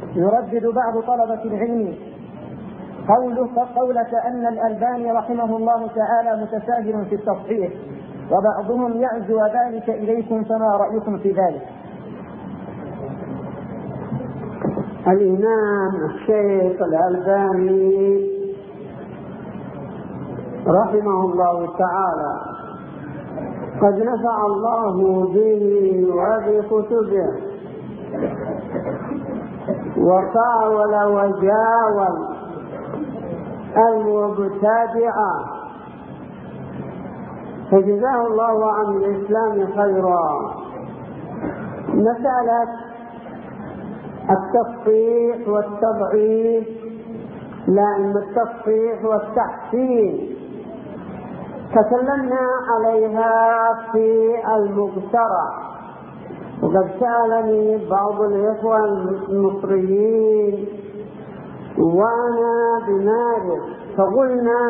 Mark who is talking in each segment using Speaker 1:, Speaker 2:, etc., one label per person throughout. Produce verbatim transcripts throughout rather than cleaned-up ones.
Speaker 1: يردد بعض طلبة العلم قوله قولة أن الألباني رحمه الله تعالى متساهل في التصحيح، وبعضهم يعزو ذلك إليكم، فما رأيكم في ذلك؟
Speaker 2: الإمام الشيخ الألباني رحمه الله تعالى قد نفع الله به وبكتبه وقاول وجاول المبتدعة، فجزاه الله عن الإسلام خيرا. مسألة التصحيح والتضعيف، لا إما التصحيح والتحسين، تكلمنا عليها في المقترح، وقد سألني بعض الإخوة المصريين وأنا بمارس، فقلنا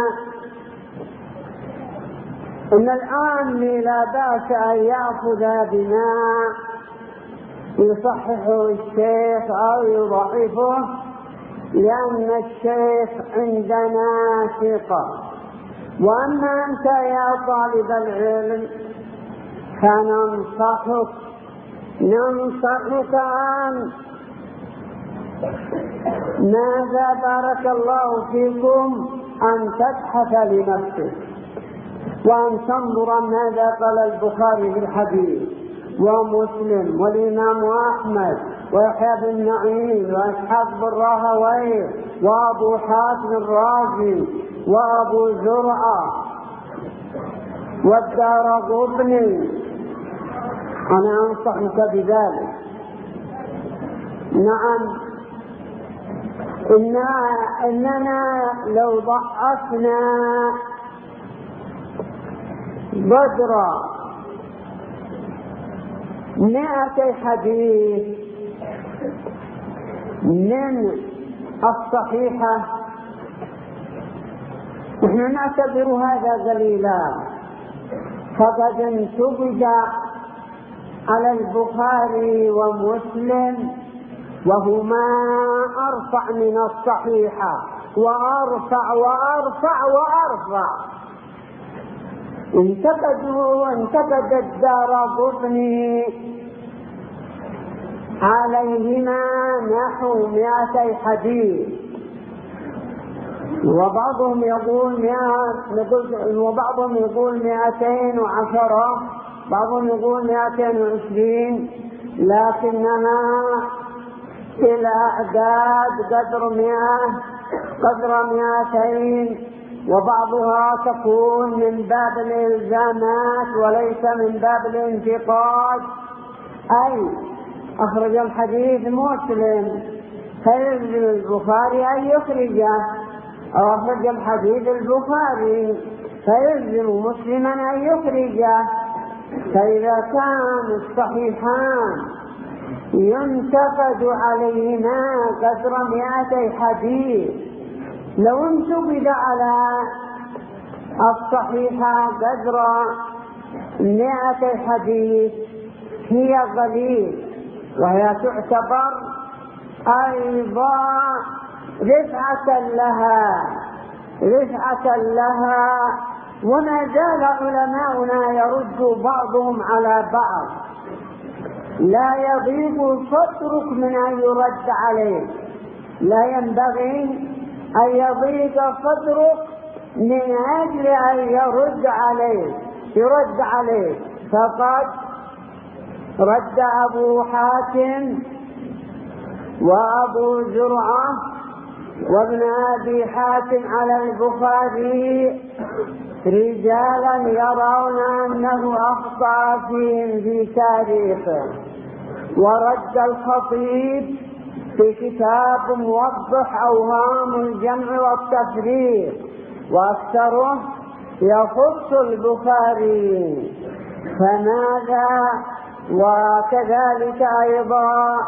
Speaker 2: إن الآن لا بأس أن يأخذ بما يصححه الشيخ أو يضعفه، لأن الشيخ عندنا ثقة. وأما أنت يا طالب العلم فننصحك ننصحك أن ماذا بارك الله فيكم أن تبحث لنفسك وأن تنظر ماذا قال البخاري في الحديث ومسلم والإمام أحمد ويحيى بن معين وإسحاق بن راهويه وأبو حاتم الرازي وأبو زرعة والدارقطني. أنا أنصحك بذلك. نعم، إننا, إننا لو ضعفنا بدر مئة حديث من الصحيحة نحن نعتبر هذا قليلا، فقد انتبه على البخاري ومسلم وهما أرفع من الصحيحة، وأرفع وأرفع وأرفع. انتقدوا وانتقد الدارقطني عليهما نحو مئتي حديث، وبعضهم يقول مئة، وبعضهم يقول مئتين وعشرة، بعضهم يقول مئتين وعشرين، لكنها في الأعداد قدر مئة قدر مئتين، وبعضها تكون من باب الإلزامات وليس من باب الانتقاد. أي أخرج الحديث مسلم فيلزم البخاري أن يخرجه، أو أخرج الحديث البخاري فيلزم مسلما أن يخرجه. فإذا كان الصحيحان ينتقد عليهما قدر مئتي حديث، لو انتقد على الصحيحة قدر مئتي حديث هي قليل، وهي تعتبر أيضا رفعة لها رفعة لها وما زال علماؤنا يرد بعضهم على بعض. لا يضيق صدرك من أن يرد عليه، لا ينبغي أن يضيق صدرك من أجل أن يرد عليه يرد عليه فقد رد أبو حاتم وأبو زرعة وابن أبي حاتم على البخاري رجالا يرون أنه أخطأ فيهم في تاريخه. ورد الخطيب في كتاب موضح أوهام الجمع والتفريق، وأكثره يخص البخاري. فماذا؟ وكذلك أيضا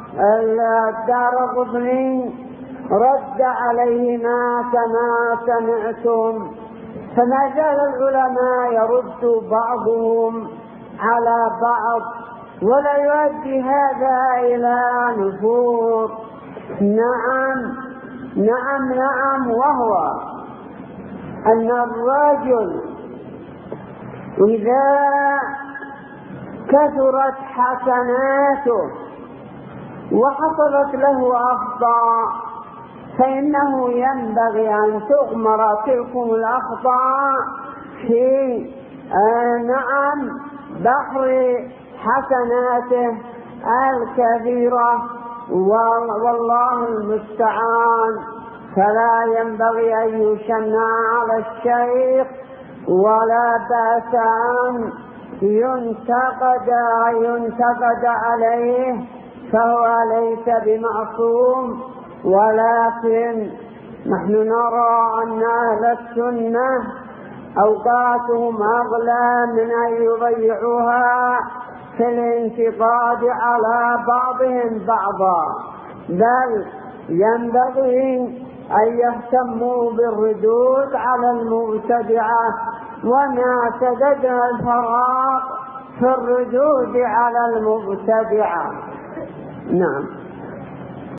Speaker 2: الدارقطني رد عليهما كما سمعتم. فما زال العلماء يرد بعضهم على بعض، ولا يؤدي هذا إلى نفور نعم نعم نعم وهو أن الرجل إذا كثرت حسناته وحصلت له أخطاء فإنه ينبغي أن تغمر تلكم الأخطاء في آه نعم بحر حسناته الكثيرة، والله المستعان. فلا ينبغي أن يشنع على الشيخ ولا بأس أن ينتقد ينتقد عليه، فهو ليس بمعصوم، ولكن نحن نرى أن أهل السنة أوقاتهم أغلى من أن يضيعوها في الانتقاد على بعضهم بعضا، بل ينبغي أن يهتموا بالردود على المبتدعة، وما سددنا الفراغ في الردود على المبتدعة. نعم.